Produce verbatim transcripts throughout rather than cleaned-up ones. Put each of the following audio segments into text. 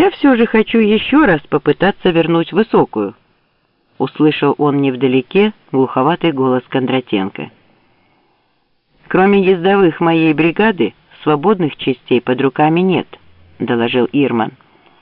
«Я все же хочу еще раз попытаться вернуть высокую», — услышал он невдалеке глуховатый голос Кондратенко. «Кроме ездовых моей бригады, свободных частей под руками нет», — доложил Ирман.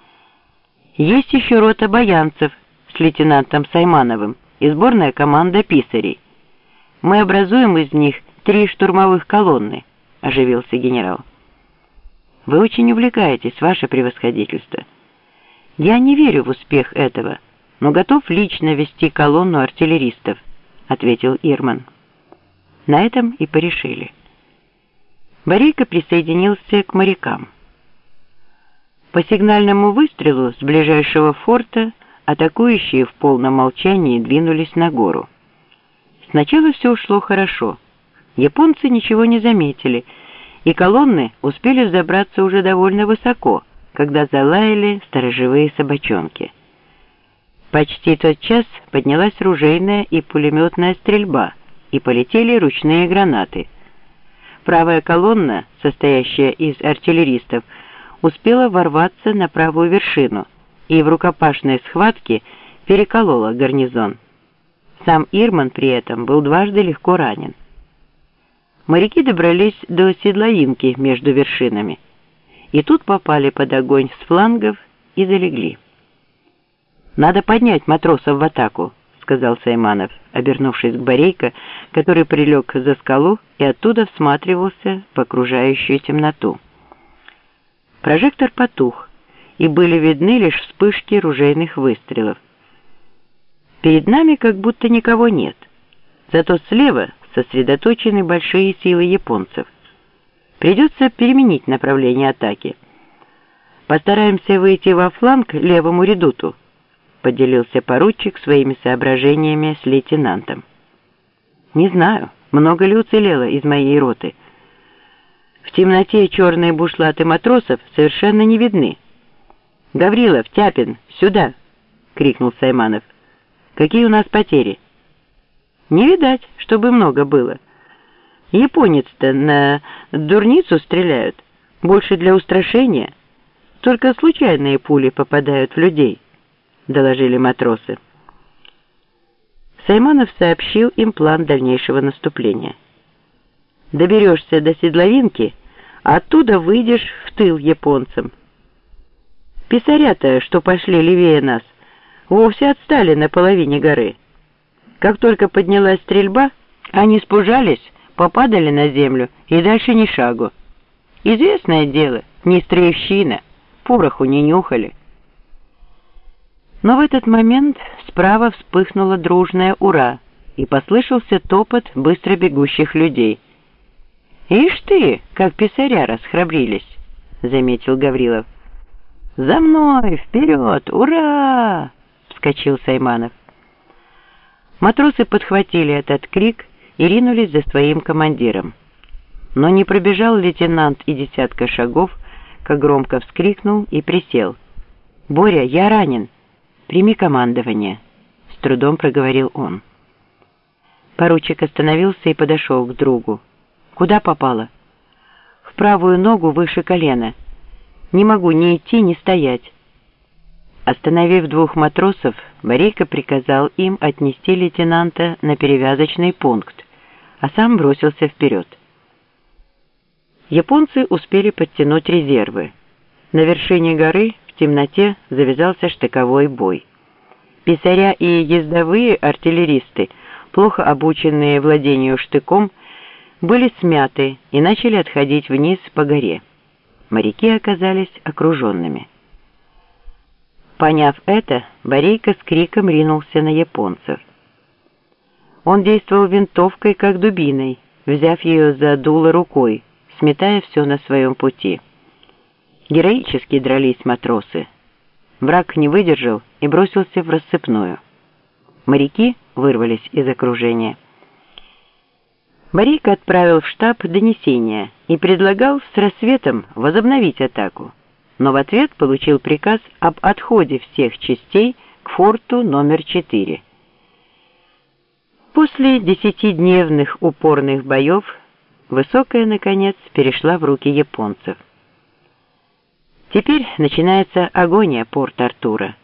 «Есть еще рота баянцев с лейтенантом Саймановым и сборная команда писарей. Мы образуем из них три штурмовых колонны», — оживился генерал. «Вы очень увлекаетесь, ваше превосходительство. Я не верю в успех этого, но готов лично вести колонну артиллеристов», — ответил Ирман. На этом и порешили. Борейко присоединился к морякам. По сигнальному выстрелу с ближайшего форта атакующие в полном молчании двинулись на гору. Сначала все шло хорошо. Японцы ничего не заметили, и колонны успели взобраться уже довольно высоко, когда залаяли сторожевые собачонки. Почти тотчас поднялась ружейная и пулеметная стрельба, и полетели ручные гранаты. Правая колонна, состоящая из артиллеристов, успела ворваться на правую вершину и в рукопашной схватке переколола гарнизон. Сам Ирман при этом был дважды легко ранен. Моряки добрались до седловинки между вершинами, и тут попали под огонь с флангов и залегли. «Надо поднять матросов в атаку», — сказал Сайманов, обернувшись к Борейко, который прилег за скалу и оттуда всматривался в окружающую темноту. Прожектор потух, и были видны лишь вспышки ружейных выстрелов. Перед нами как будто никого нет, зато слева сосредоточены большие силы японцев. Придется переменить направление атаки. Постараемся выйти во фланг левому редуту, поделился поручик своими соображениями с лейтенантом. «Не знаю, много ли уцелело из моей роты. В темноте черные бушлаты матросов совершенно не видны. «Гаврилов, Тяпин, сюда!» — крикнул Сайманов. «Какие у нас потери?» «Не видать, чтобы много было. Японец-то на дурницу стреляют, больше для устрашения. Только случайные пули попадают в людей», — доложили матросы. Сайманов сообщил им план дальнейшего наступления. «Доберешься до седловинки, а оттуда выйдешь в тыл японцам. Писаря-то, что пошли левее нас, вовсе отстали на половине горы. Как только поднялась стрельба, они спужались, попадали на землю и дальше ни шагу. Известное дело, не стрельщина, пороху не нюхали». Но в этот момент справа вспыхнуло дружное «Ура!» и послышался топот быстро бегущих людей. «Ишь ты, как писаря расхрабрились!» — заметил Гаврилов. «За мной! Вперед! Ура!» — вскочил Сайманов. Матросы подхватили этот крик и ринулись за своим командиром. Но не пробежал лейтенант и десятка шагов, как громко вскрикнул и присел. «Боря, я ранен! Прими командование!» — с трудом проговорил он. Поручик остановился и подошел к другу. «Куда попало?» «В правую ногу выше колена. Не могу ни идти, ни стоять». Остановив двух матросов, Борейко приказал им отнести лейтенанта на перевязочный пункт, а сам бросился вперед. Японцы успели подтянуть резервы. На вершине горы в темноте завязался штыковой бой. Писаря и ездовые артиллеристы, плохо обученные владению штыком, были смяты и начали отходить вниз по горе. Моряки оказались окруженными. Поняв это, Борейко с криком ринулся на японцев. Он действовал винтовкой, как дубиной, взяв ее за дуло рукой, сметая все на своем пути. Героически дрались матросы. Враг не выдержал и бросился в рассыпную. Моряки вырвались из окружения. Борейко отправил в штаб донесение и предлагал с рассветом возобновить атаку, но в ответ получил приказ об отходе всех частей к форту номер четыре. После десятидневных упорных боев Высокая, наконец, перешла в руки японцев. Теперь начинается агония Порт-Артура.